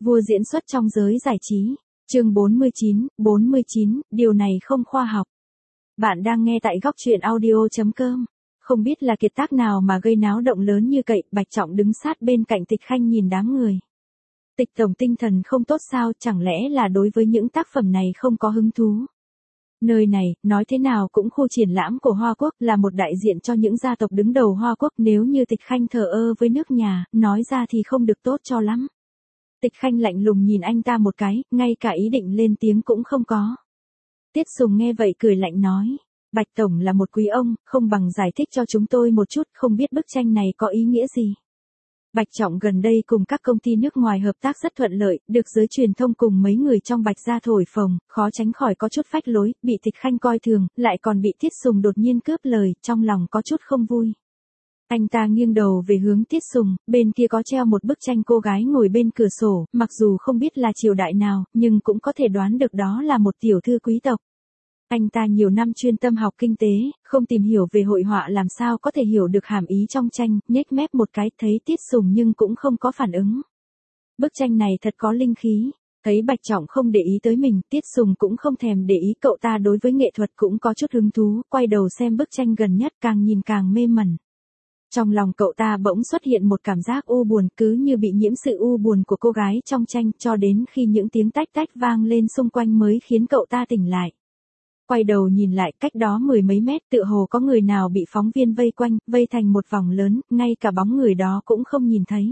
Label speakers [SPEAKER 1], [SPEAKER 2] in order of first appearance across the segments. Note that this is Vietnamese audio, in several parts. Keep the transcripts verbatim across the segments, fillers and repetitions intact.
[SPEAKER 1] Vua diễn xuất trong giới giải trí. Chương bốn mươi chín, bốn mươi chín, điều này không khoa học. Bạn đang nghe tại góc truyện audio chấm com. Không biết là kiệt tác nào mà gây náo động lớn như cậy, Bạch Trọng đứng sát bên cạnh Tịch Khanh nhìn đám người. Tịch tổng tinh thần không tốt sao, chẳng lẽ là đối với những tác phẩm này không có hứng thú? Nơi này, nói thế nào cũng khu triển lãm của Hoa Quốc, là một đại diện cho những gia tộc đứng đầu Hoa Quốc, nếu như Tịch Khanh thờ ơ với nước nhà, nói ra thì không được tốt cho lắm. Tịch Khanh lạnh lùng nhìn anh ta một cái, ngay cả ý định lên tiếng cũng không có. Tiết Sùng nghe vậy cười lạnh nói, Bạch Tổng là một quý ông, không bằng giải thích cho chúng tôi một chút, không biết bức tranh này có ý nghĩa gì. Bạch Trọng gần đây cùng các công ty nước ngoài hợp tác rất thuận lợi, được giới truyền thông cùng mấy người trong Bạch gia thổi phồng, khó tránh khỏi có chút phách lối, bị Tịch Khanh coi thường, lại còn bị Tiết Sùng đột nhiên cướp lời, trong lòng có chút không vui. Anh ta nghiêng đầu về hướng Tiết Sùng, bên kia có treo một bức tranh cô gái ngồi bên cửa sổ, mặc dù không biết là triều đại nào, nhưng cũng có thể đoán được đó là một tiểu thư quý tộc. Anh ta nhiều năm chuyên tâm học kinh tế, không tìm hiểu về hội họa làm sao có thể hiểu được hàm ý trong tranh, nhếch mép một cái, thấy Tiết Sùng nhưng cũng không có phản ứng. Bức tranh này thật có linh khí. Thấy Bạch Trọng không để ý tới mình, Tiết Sùng cũng không thèm để ý, cậu ta đối với nghệ thuật cũng có chút hứng thú, quay đầu xem bức tranh gần nhất, càng nhìn càng mê mẩn. Trong lòng cậu ta bỗng xuất hiện một cảm giác u buồn, cứ như bị nhiễm sự u buồn của cô gái trong tranh, cho đến khi những tiếng tách tách vang lên xung quanh mới khiến cậu ta tỉnh lại. Quay đầu nhìn lại, cách đó mười mấy mét tựa hồ có người nào bị phóng viên vây quanh, vây thành một vòng lớn, ngay cả bóng người đó cũng không nhìn thấy.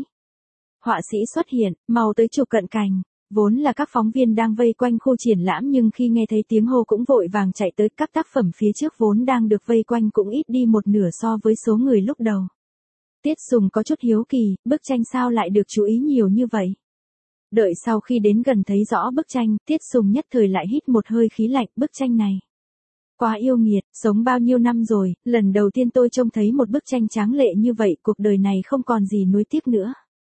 [SPEAKER 1] Họa sĩ xuất hiện, mau tới chụp cận cảnh. Vốn là các phóng viên đang vây quanh khu triển lãm, nhưng khi nghe thấy tiếng hô cũng vội vàng chạy tới, các tác phẩm phía trước vốn đang được vây quanh cũng ít đi một nửa so với số người lúc đầu. Tiết Sùng có chút hiếu kỳ, bức tranh sao lại được chú ý nhiều như vậy? Đợi sau khi đến gần thấy rõ bức tranh, Tiết Sùng nhất thời lại hít một hơi khí lạnh, bức tranh này quá yêu nghiệt, sống bao nhiêu năm rồi, lần đầu tiên tôi trông thấy một bức tranh tráng lệ như vậy, cuộc đời này không còn gì nuối tiếc nữa.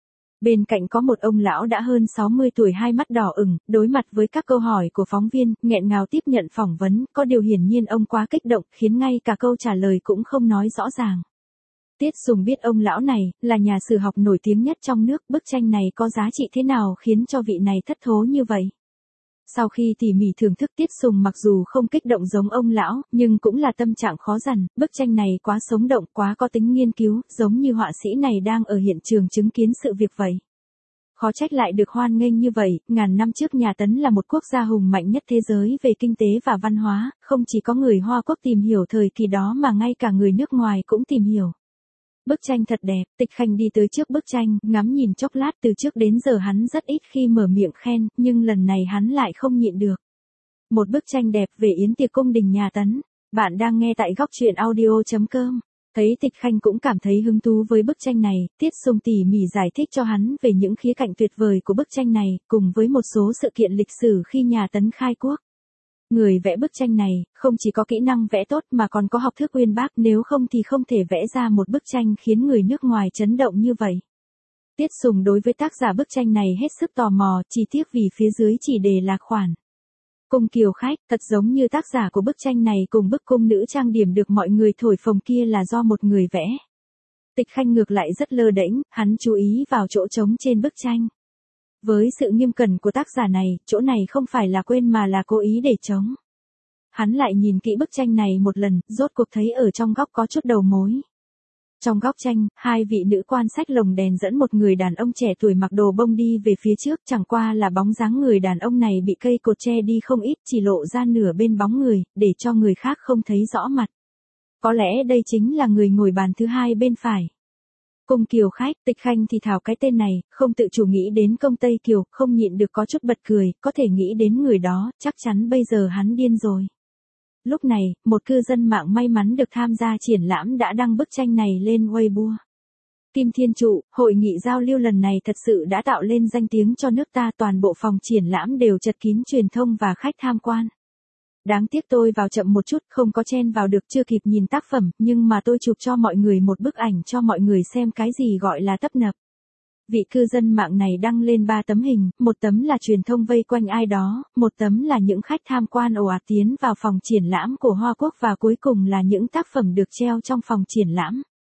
[SPEAKER 1] Bên cạnh có một ông lão đã hơn sáu mươi tuổi, hai mắt đỏ ửng, đối mặt với các câu hỏi của phóng viên, nghẹn ngào tiếp nhận phỏng vấn, có điều hiển nhiên ông quá kích động, khiến ngay cả câu trả lời cũng không nói rõ ràng. Tiết Sùng biết ông lão này là nhà sử học nổi tiếng nhất trong nước, bức tranh này có giá trị thế nào khiến cho vị này thất thố như vậy. Sau khi tỉ mỉ thưởng thức, Tiết Sùng mặc dù không kích động giống ông lão, nhưng cũng là tâm trạng khó dằn, bức tranh này quá sống động, quá có tính nghiên cứu, giống như họa sĩ này đang ở hiện trường chứng kiến sự việc vậy. Khó trách lại được hoan nghênh như vậy, ngàn năm trước nhà Tấn là một quốc gia hùng mạnh nhất thế giới về kinh tế và văn hóa, không chỉ có người Hoa Quốc tìm hiểu thời kỳ đó mà ngay cả người nước ngoài cũng tìm hiểu. Bức tranh thật đẹp, Tịch Khanh đi tới trước bức tranh, ngắm nhìn chốc lát, từ trước đến giờ hắn rất ít khi mở miệng khen, nhưng lần này hắn lại không nhịn được. Một bức tranh đẹp về yến tiệc cung đình nhà Tấn. Bạn đang nghe tại góc truyện audio chấm com. Thấy Tịch Khanh cũng cảm thấy hứng thú với bức tranh này, Tiết Sùng tỉ mỉ giải thích cho hắn về những khía cạnh tuyệt vời của bức tranh này, cùng với một số sự kiện lịch sử khi nhà Tấn khai quốc. Người vẽ bức tranh này, không chỉ có kỹ năng vẽ tốt mà còn có học thức uyên bác, nếu không thì không thể vẽ ra một bức tranh khiến người nước ngoài chấn động như vậy. Tiết Sùng đối với tác giả bức tranh này hết sức tò mò, chỉ tiếc vì phía dưới chỉ đề là khoản Cung Kiều Khách, thật giống như tác giả của bức tranh này cùng bức cung nữ trang điểm được mọi người thổi phồng kia là do một người vẽ. Tịch Khanh ngược lại rất lơ đễnh, hắn chú ý vào chỗ trống trên bức tranh. Với sự nghiêm cẩn của tác giả này, chỗ này không phải là quên mà là cố ý để trống. Hắn lại nhìn kỹ bức tranh này một lần, rốt cuộc thấy ở trong góc có chút đầu mối. Trong góc tranh, hai vị nữ quan xách lồng đèn dẫn một người đàn ông trẻ tuổi mặc đồ bông đi về phía trước, chẳng qua là bóng dáng người đàn ông này bị cây cột che đi không ít, chỉ lộ ra nửa bên bóng người, để cho người khác không thấy rõ mặt. Có lẽ đây chính là người ngồi bàn thứ hai bên phải. Cung Kiều Khách, Tịch Khanh thì thào cái tên này, không tự chủ nghĩ đến công Tây Kiều, không nhịn được có chút bật cười, có thể nghĩ đến người đó, chắc chắn bây giờ hắn điên rồi. Lúc này, một cư dân mạng may mắn được tham gia triển lãm đã đăng bức tranh này lên Weibo. Kim Thiên Trụ, hội nghị giao lưu lần này thật sự đã tạo lên danh tiếng cho nước ta, toàn bộ phòng triển lãm đều chật kín truyền thông và khách tham quan. Đáng tiếc tôi vào chậm một chút, không có chen vào được, chưa kịp nhìn tác phẩm, nhưng mà tôi chụp cho mọi người một bức ảnh cho mọi người xem cái gì gọi là tấp nập. Vị cư dân mạng này đăng lên ba tấm hình, một tấm là truyền thông vây quanh ai đó, một tấm là những khách tham quan ồ ạt tiến vào phòng triển lãm của Hoa Quốc và cuối cùng là những tác phẩm được treo trong phòng triển lãm.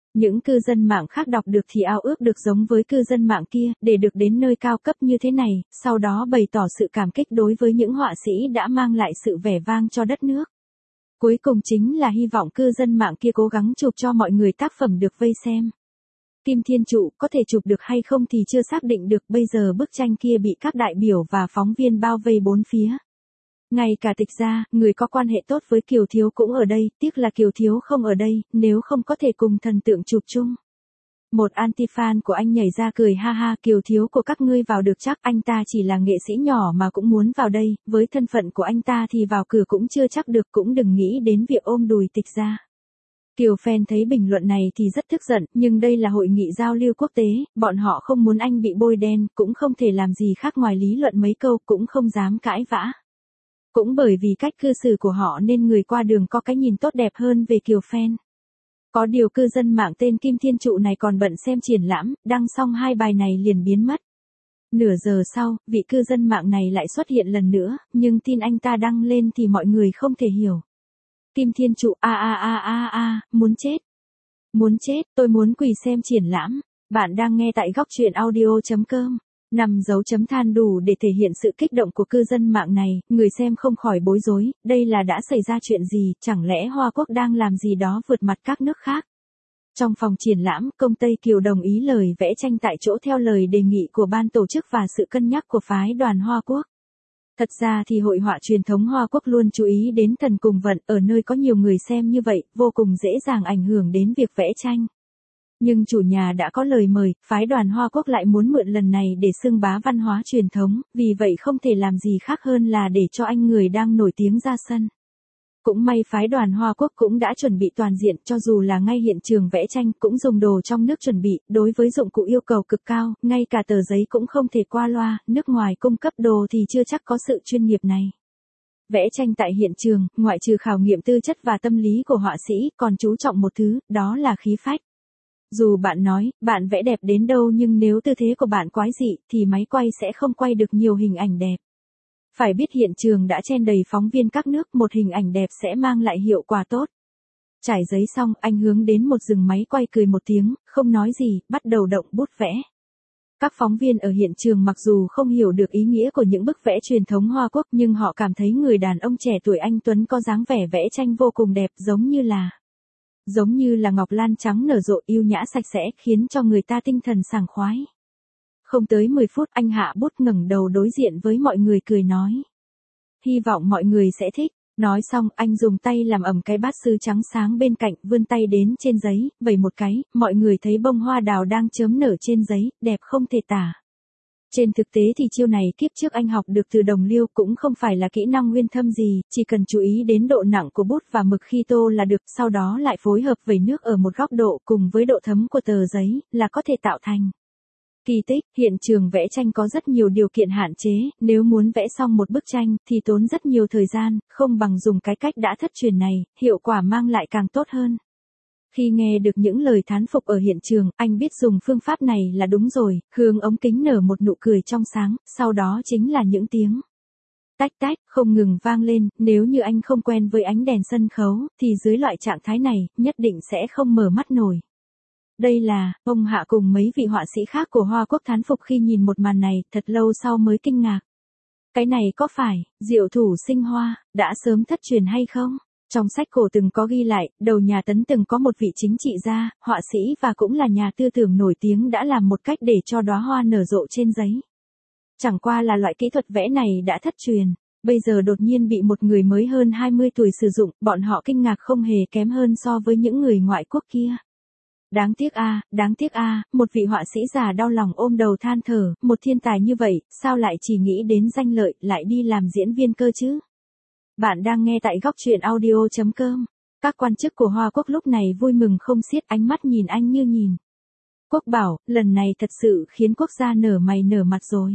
[SPEAKER 1] Những cư dân mạng khác đọc được thì ao ước được giống với cư dân mạng kia, để được đến nơi cao cấp như thế này, sau đó bày tỏ sự cảm kích đối với những họa sĩ đã mang lại sự vẻ vang cho đất nước. Cuối cùng chính là hy vọng cư dân mạng kia cố gắng chụp cho mọi người tác phẩm được vây xem. Kim Thiên Trụ có thể chụp được hay không thì chưa xác định được, bây giờ bức tranh kia bị các đại biểu và phóng viên bao vây bốn phía. Ngay cả Tịch gia, người có quan hệ tốt với Kiều Thiếu cũng ở đây, tiếc là Kiều Thiếu không ở đây, nếu không có thể cùng thần tượng chụp chung. Một anti-fan của anh nhảy ra cười ha ha, Kiều Thiếu của các ngươi vào được chắc, anh ta chỉ là nghệ sĩ nhỏ mà cũng muốn vào đây, với thân phận của anh ta thì vào cửa cũng chưa chắc được, cũng đừng nghĩ đến việc ôm đùi Tịch gia. Kiều fan thấy bình luận này thì rất tức giận, nhưng đây là hội nghị giao lưu quốc tế, bọn họ không muốn anh bị bôi đen, cũng không thể làm gì khác ngoài lý luận mấy câu, cũng không dám cãi vã. Cũng bởi vì cách cư xử của họ nên người qua đường có cái nhìn tốt đẹp hơn về Kiều fan. Có điều cư dân mạng tên Kim Thiên Trụ này còn bận xem triển lãm, đăng xong hai bài này liền biến mất. Nửa giờ sau, vị cư dân mạng này lại xuất hiện lần nữa, nhưng tin anh ta đăng lên thì mọi người không thể hiểu. Kim Thiên Trụ a a a a a, muốn chết. Muốn chết, tôi muốn quỳ xem triển lãm. Bạn đang nghe tại góc truyện audio chấm com. Năm dấu chấm than đủ để thể hiện sự kích động của cư dân mạng này, người xem không khỏi bối rối, đây là đã xảy ra chuyện gì, chẳng lẽ Hoa Quốc đang làm gì đó vượt mặt các nước khác. Trong phòng triển lãm, Công Tây Kiều đồng ý lời vẽ tranh tại chỗ theo lời đề nghị của ban tổ chức và sự cân nhắc của phái đoàn Hoa Quốc. Thật ra thì hội họa truyền thống Hoa Quốc luôn chú ý đến thần cùng vận, ở nơi có nhiều người xem như vậy, vô cùng dễ dàng ảnh hưởng đến việc vẽ tranh. Nhưng chủ nhà đã có lời mời, phái đoàn Hoa Quốc lại muốn mượn lần này để xưng bá văn hóa truyền thống, vì vậy không thể làm gì khác hơn là để cho anh người đang nổi tiếng ra sân. Cũng may phái đoàn Hoa Quốc cũng đã chuẩn bị toàn diện, cho dù là ngay hiện trường vẽ tranh cũng dùng đồ trong nước chuẩn bị, đối với dụng cụ yêu cầu cực cao, ngay cả tờ giấy cũng không thể qua loa, nước ngoài cung cấp đồ thì chưa chắc có sự chuyên nghiệp này. Vẽ tranh tại hiện trường, ngoại trừ khảo nghiệm tư chất và tâm lý của họa sĩ, còn chú trọng một thứ, đó là khí phách. Dù bạn nói, bạn vẽ đẹp đến đâu nhưng nếu tư thế của bạn quái dị, thì máy quay sẽ không quay được nhiều hình ảnh đẹp. Phải biết hiện trường đã chen đầy phóng viên các nước, một hình ảnh đẹp sẽ mang lại hiệu quả tốt. Trải giấy xong, anh hướng đến một rừng máy quay cười một tiếng, không nói gì, bắt đầu động bút vẽ. Các phóng viên ở hiện trường mặc dù không hiểu được ý nghĩa của những bức vẽ truyền thống Hoa Quốc nhưng họ cảm thấy người đàn ông trẻ tuổi anh Tuấn có dáng vẻ vẽ tranh vô cùng đẹp, giống như là giống như là ngọc lan trắng nở rộ, yêu nhã sạch sẽ, khiến cho người ta tinh thần sảng khoái. Không tới mười phút anh hạ bút ngẩng đầu đối diện với mọi người cười nói. Hy vọng mọi người sẽ thích. Nói xong anh dùng tay làm ẩm cái bát sứ trắng sáng bên cạnh, vươn tay đến trên giấy, vẩy một cái, mọi người thấy bông hoa đào đang chớm nở trên giấy, đẹp không thể tả. Trên thực tế thì chiêu này kiếp trước anh học được từ Đồng Liêu, cũng không phải là kỹ năng uyên thâm gì, chỉ cần chú ý đến độ nặng của bút và mực khi tô là được, sau đó lại phối hợp vẩy nước ở một góc độ cùng với độ thấm của tờ giấy, là có thể tạo thành kỳ tích. Hiện trường vẽ tranh có rất nhiều điều kiện hạn chế, nếu muốn vẽ xong một bức tranh thì tốn rất nhiều thời gian, không bằng dùng cái cách đã thất truyền này, hiệu quả mang lại càng tốt hơn. Khi nghe được những lời thán phục ở hiện trường, anh biết dùng phương pháp này là đúng rồi, hướng ống kính nở một nụ cười trong sáng, sau đó chính là những tiếng tách tách không ngừng vang lên, nếu như anh không quen với ánh đèn sân khấu, thì dưới loại trạng thái này, nhất định sẽ không mở mắt nổi. Đây là, ông Hạ cùng mấy vị họa sĩ khác của Hoa Quốc thán phục khi nhìn một màn này, thật lâu sau mới kinh ngạc. Cái này có phải, diệu thủ sinh hoa, đã sớm thất truyền hay không? Trong sách cổ từng có ghi lại, đầu nhà Tấn từng có một vị chính trị gia, họa sĩ và cũng là nhà tư tưởng nổi tiếng đã làm một cách để cho đóa hoa nở rộ trên giấy. Chẳng qua là loại kỹ thuật vẽ này đã thất truyền, bây giờ đột nhiên bị một người mới hơn hai mươi tuổi sử dụng, bọn họ kinh ngạc không hề kém hơn so với những người ngoại quốc kia. Đáng tiếc a, à, đáng tiếc a, à, một vị họa sĩ già đau lòng ôm đầu than thở, một thiên tài như vậy, sao lại chỉ nghĩ đến danh lợi, lại đi làm diễn viên cơ chứ? Bạn đang nghe tại góc truyện audio chấm com. Các quan chức của Hoa Quốc lúc này vui mừng không xiết, ánh mắt nhìn anh như nhìn Quốc bảo, lần này thật sự khiến quốc gia nở mày nở mặt rồi.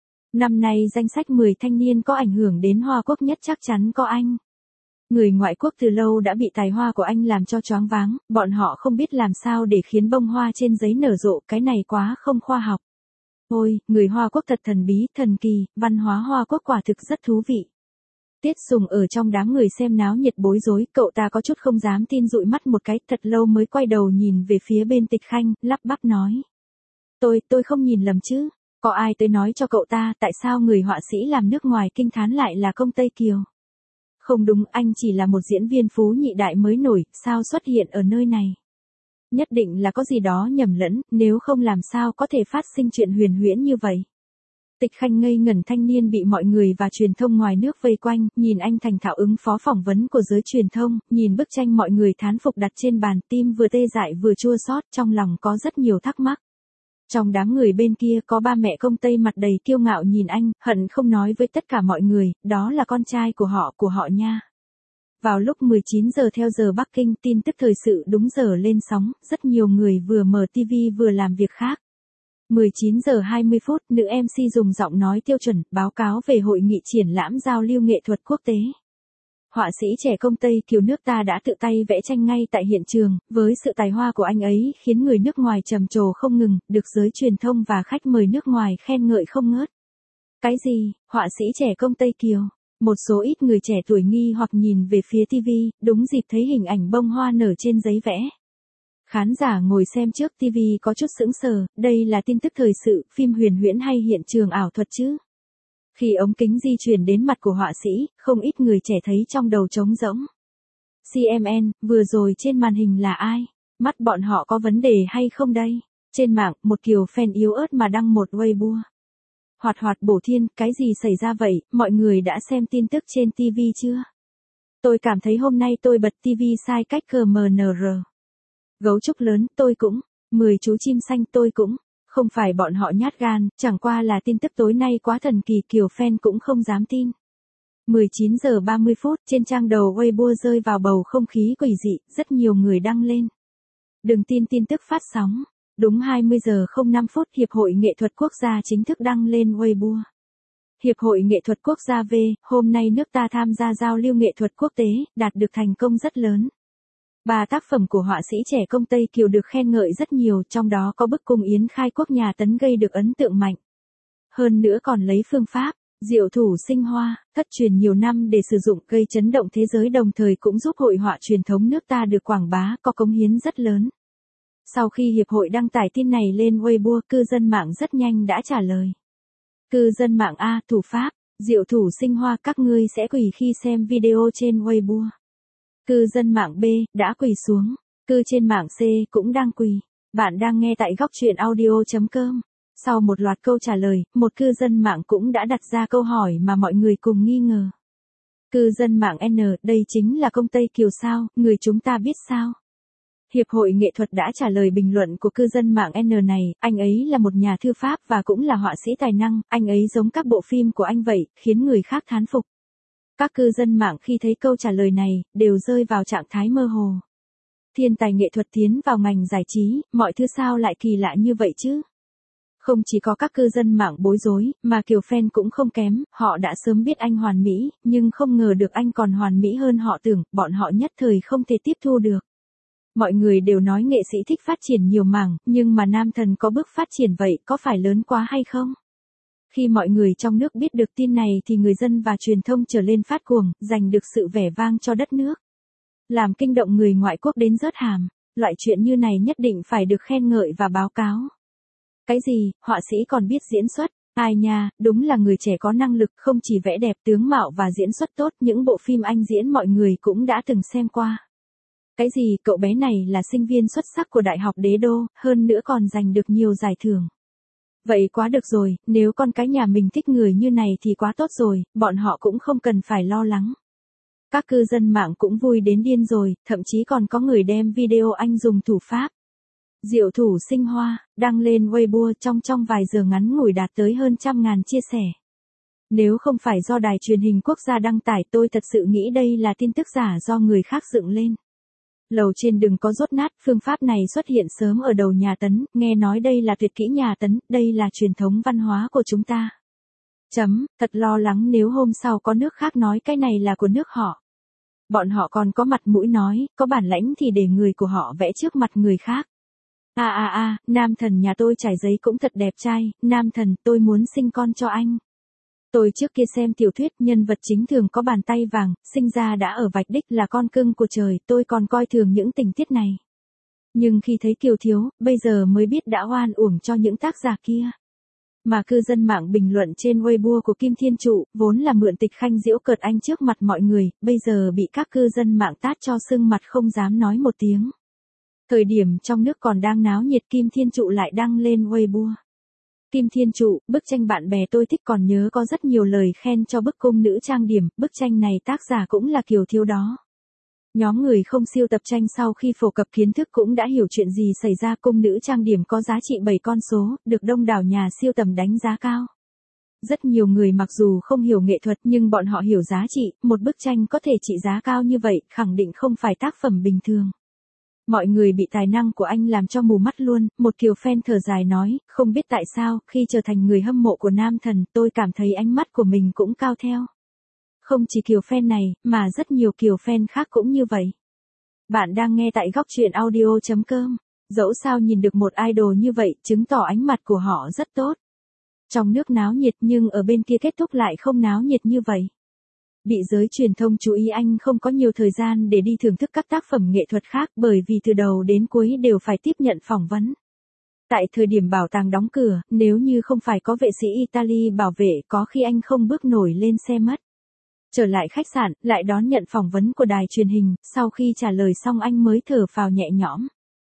[SPEAKER 1] Năm nay danh sách mười thanh niên có ảnh hưởng đến Hoa Quốc nhất chắc chắn có anh. Người ngoại quốc từ lâu đã bị tài hoa của anh làm cho choáng váng, bọn họ không biết làm sao để khiến bông hoa trên giấy nở rộ, cái này quá không khoa học. Ôi, người Hoa Quốc thật thần bí, thần kỳ, văn hóa Hoa Quốc quả thực rất thú vị. Tiết Sùng ở trong đám người xem náo nhiệt bối rối, cậu ta có chút không dám tin dụi mắt một cái, thật lâu mới quay đầu nhìn về phía bên Tịch Khanh, lắp bắp nói. Tôi, tôi không nhìn lầm chứ, có ai tới nói cho cậu ta tại sao người họa sĩ làm nước ngoài kinh thán lại là công Tây Kiều? Không đúng, anh chỉ là một diễn viên phú nhị đại mới nổi, sao xuất hiện ở nơi này? Nhất định là có gì đó nhầm lẫn, nếu không làm sao có thể phát sinh chuyện huyền huyễn như vậy. Tịch Khanh ngây ngẩn, thanh niên bị mọi người và truyền thông ngoài nước vây quanh, nhìn anh thành thạo ứng phó phỏng vấn của giới truyền thông, nhìn bức tranh mọi người thán phục đặt trên bàn, tim vừa tê dại vừa chua xót, trong lòng có rất nhiều thắc mắc. Trong đám người bên kia có ba mẹ công Tây mặt đầy kiêu ngạo nhìn anh, hận không nói với tất cả mọi người, đó là con trai của họ, của họ nha. Vào lúc mười chín giờ theo giờ Bắc Kinh, tin tức thời sự đúng giờ lên sóng, rất nhiều người vừa mở ti vi vừa làm việc khác. mười chín giờ hai mươi phút, nữ em xê dùng giọng nói tiêu chuẩn, báo cáo về hội nghị triển lãm giao lưu nghệ thuật quốc tế. Họa sĩ trẻ công Tây Kiều nước ta đã tự tay vẽ tranh ngay tại hiện trường, với sự tài hoa của anh ấy khiến người nước ngoài trầm trồ không ngừng, được giới truyền thông và khách mời nước ngoài khen ngợi không ngớt. Cái gì, họa sĩ trẻ công Tây Kiều? Một số ít người trẻ tuổi nghi hoặc nhìn về phía ti vi, đúng dịp thấy hình ảnh bông hoa nở trên giấy vẽ. Khán giả ngồi xem trước ti vi có chút sững sờ, đây là tin tức thời sự, phim huyền huyễn hay hiện trường ảo thuật chứ? Khi ống kính di chuyển đến mặt của họa sĩ, không ít người trẻ thấy trong đầu trống rỗng. xê en en, vừa rồi trên màn hình là ai? Mắt bọn họ có vấn đề hay không đây? Trên mạng, một kiều fan yếu ớt mà đăng một Weibo. Hoạt hoạt bổ thiên, cái gì xảy ra vậy, mọi người đã xem tin tức trên ti vi chưa? Tôi cảm thấy hôm nay tôi bật ti vi sai cách cờ em en rờ. Gấu trúc lớn, tôi cũng. Mười chú chim xanh, tôi cũng. Không phải bọn họ nhát gan, chẳng qua là tin tức tối nay quá thần kỳ, kiều fan cũng không dám tin. mười chín giờ ba mươi phút, trên trang đầu Weibo rơi vào bầu không khí quỷ dị, rất nhiều người đăng lên. Đừng tin tin tức phát sóng. Đúng hai mươi giờ không năm phút, Hiệp hội Nghệ thuật Quốc gia chính thức đăng lên Weibo. Hiệp hội Nghệ thuật Quốc gia V, hôm nay nước ta tham gia giao lưu nghệ thuật quốc tế, đạt được thành công rất lớn. Ba tác phẩm của họa sĩ trẻ công Tây Kiều được khen ngợi rất nhiều, trong đó có bức cung Yến khai quốc nhà Tấn gây được ấn tượng mạnh. Hơn nữa còn lấy phương pháp, diệu thủ sinh hoa, thất truyền nhiều năm để sử dụng gây chấn động thế giới, đồng thời cũng giúp hội họa truyền thống nước ta được quảng bá, có cống hiến rất lớn. Sau khi Hiệp hội đăng tải tin này lên Weibo, cư dân mạng rất nhanh đã trả lời. Cư dân mạng A, thủ pháp, diệu thủ sinh hoa, các ngươi sẽ quỳ khi xem video trên Weibo. Cư dân mạng B, đã quỳ xuống. Cư trên mạng C, cũng đang quỳ. Bạn đang nghe tại góc truyện audio chấm com. Sau một loạt câu trả lời, một cư dân mạng cũng đã đặt ra câu hỏi mà mọi người cùng nghi ngờ. Cư dân mạng N, đây chính là công Tây Kiều sao, người chúng ta biết sao? Hiệp hội Nghệ thuật đã trả lời bình luận của cư dân mạng N này, anh ấy là một nhà thư pháp và cũng là họa sĩ tài năng, anh ấy giống các bộ phim của anh vậy, khiến người khác thán phục. Các cư dân mạng khi thấy câu trả lời này, đều rơi vào trạng thái mơ hồ. Thiên tài nghệ thuật tiến vào ngành giải trí, mọi thứ sao lại kỳ lạ như vậy chứ? Không chỉ có các cư dân mạng bối rối, mà kiều fan cũng không kém, họ đã sớm biết anh hoàn mỹ, nhưng không ngờ được anh còn hoàn mỹ hơn họ tưởng, bọn họ nhất thời không thể tiếp thu được. Mọi người đều nói nghệ sĩ thích phát triển nhiều mảng, nhưng mà nam thần có bước phát triển vậy, có phải lớn quá hay không? Khi mọi người trong nước biết được tin này thì người dân và truyền thông trở lên phát cuồng, giành được sự vẻ vang cho đất nước. Làm kinh động người ngoại quốc đến rớt hàm, loại chuyện như này nhất định phải được khen ngợi và báo cáo. Cái gì, họa sĩ còn biết diễn xuất, ai nha, đúng là người trẻ có năng lực, không chỉ vẽ đẹp tướng mạo và diễn xuất tốt, những bộ phim anh diễn mọi người cũng đã từng xem qua. Cái gì, cậu bé này là sinh viên xuất sắc của Đại học Đế Đô, hơn nữa còn giành được nhiều giải thưởng. Vậy quá được rồi, nếu con cái nhà mình thích người như này thì quá tốt rồi, bọn họ cũng không cần phải lo lắng. Các cư dân mạng cũng vui đến điên rồi, thậm chí còn có người đem video anh dùng thủ pháp diệu thủ sinh hoa, đăng lên Weibo, trong trong vài giờ ngắn ngủi đạt tới hơn trăm ngàn chia sẻ. Nếu không phải do đài truyền hình quốc gia đăng tải, tôi thật sự nghĩ đây là tin tức giả do người khác dựng lên. Lầu trên đừng có dốt nát, phương pháp này xuất hiện sớm ở đầu nhà Tấn, nghe nói đây là tuyệt kỹ nhà Tấn, đây là truyền thống văn hóa của chúng ta. Chấm, thật lo lắng nếu hôm sau có nước khác nói cái này là của nước họ. Bọn họ còn có mặt mũi nói, có bản lãnh thì để người của họ vẽ trước mặt người khác. À à à, nam thần nhà tôi trải giấy cũng thật đẹp trai, nam thần tôi muốn sinh con cho anh. Tôi trước kia xem tiểu thuyết nhân vật chính thường có bàn tay vàng, sinh ra đã ở vạch đích là con cưng của trời, tôi còn coi thường những tình tiết này. Nhưng khi thấy Kiều Thiếu, bây giờ mới biết đã oan uổng cho những tác giả kia. Mà cư dân mạng bình luận trên Weibo của Kim Thiên Trụ, vốn là mượn Tịch Khanh giễu cợt anh trước mặt mọi người, bây giờ bị các cư dân mạng tát cho sưng mặt không dám nói một tiếng. Thời điểm trong nước còn đang náo nhiệt, Kim Thiên Trụ lại đăng lên Weibo. Kim Thiên Trụ, bức tranh bạn bè tôi thích, còn nhớ có rất nhiều lời khen cho bức cung nữ trang điểm, bức tranh này tác giả cũng là Kiều Thiếu đó. Nhóm người không siêu tập tranh sau khi phổ cập kiến thức cũng đã hiểu chuyện gì xảy ra, cung nữ trang điểm có giá trị bảy con số, được đông đảo nhà siêu tầm đánh giá cao. Rất nhiều người mặc dù không hiểu nghệ thuật nhưng bọn họ hiểu giá trị, một bức tranh có thể trị giá cao như vậy, khẳng định không phải tác phẩm bình thường. Mọi người bị tài năng của anh làm cho mù mắt luôn, một Kiều fan thở dài nói, không biết tại sao, khi trở thành người hâm mộ của nam thần, tôi cảm thấy ánh mắt của mình cũng cao theo. Không chỉ Kiều fan này, mà rất nhiều Kiều fan khác cũng như vậy. Bạn đang nghe tại góc truyện audio chấm com. Dẫu sao nhìn được một idol như vậy, chứng tỏ ánh mặt của họ rất tốt. Trong nước náo nhiệt nhưng ở bên kia kết thúc lại không náo nhiệt như vậy. Bị giới truyền thông chú ý anh không có nhiều thời gian để đi thưởng thức các tác phẩm nghệ thuật khác bởi vì từ đầu đến cuối đều phải tiếp nhận phỏng vấn. Tại thời điểm bảo tàng đóng cửa, nếu như không phải có vệ sĩ Italy bảo vệ, có khi anh không bước nổi lên xe mất. Trở lại khách sạn, lại đón nhận phỏng vấn của đài truyền hình, sau khi trả lời xong anh mới thở phào nhẹ nhõm.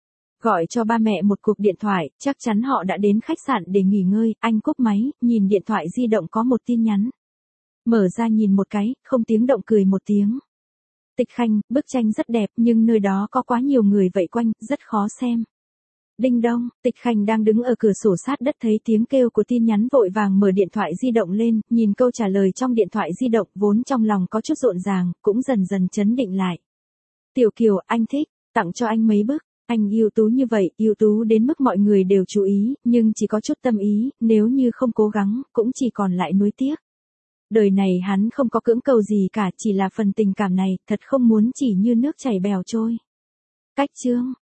[SPEAKER 1] Gọi cho ba mẹ một cuộc điện thoại, chắc chắn họ đã đến khách sạn để nghỉ ngơi, anh cúp máy, nhìn điện thoại di động có một tin nhắn. Mở ra nhìn một cái, không tiếng động cười một tiếng. Tịch Khanh, bức tranh rất đẹp nhưng nơi đó có quá nhiều người vây quanh, rất khó xem. Đinh đông, Tịch Khanh đang đứng ở cửa sổ sát đất thấy tiếng kêu của tin nhắn vội vàng mở điện thoại di động lên, nhìn câu trả lời trong điện thoại di động vốn trong lòng có chút rộn ràng, cũng dần dần chấn định lại. Tiểu Kiều, anh thích, tặng cho anh mấy bức, anh ưu tú như vậy, ưu tú đến mức mọi người đều chú ý, nhưng chỉ có chút tâm ý, nếu như không cố gắng, cũng chỉ còn lại nuối tiếc. Đời này hắn không có cưỡng cầu gì cả, chỉ là phần tình cảm này, thật không muốn chỉ như nước chảy bèo trôi. Cách chương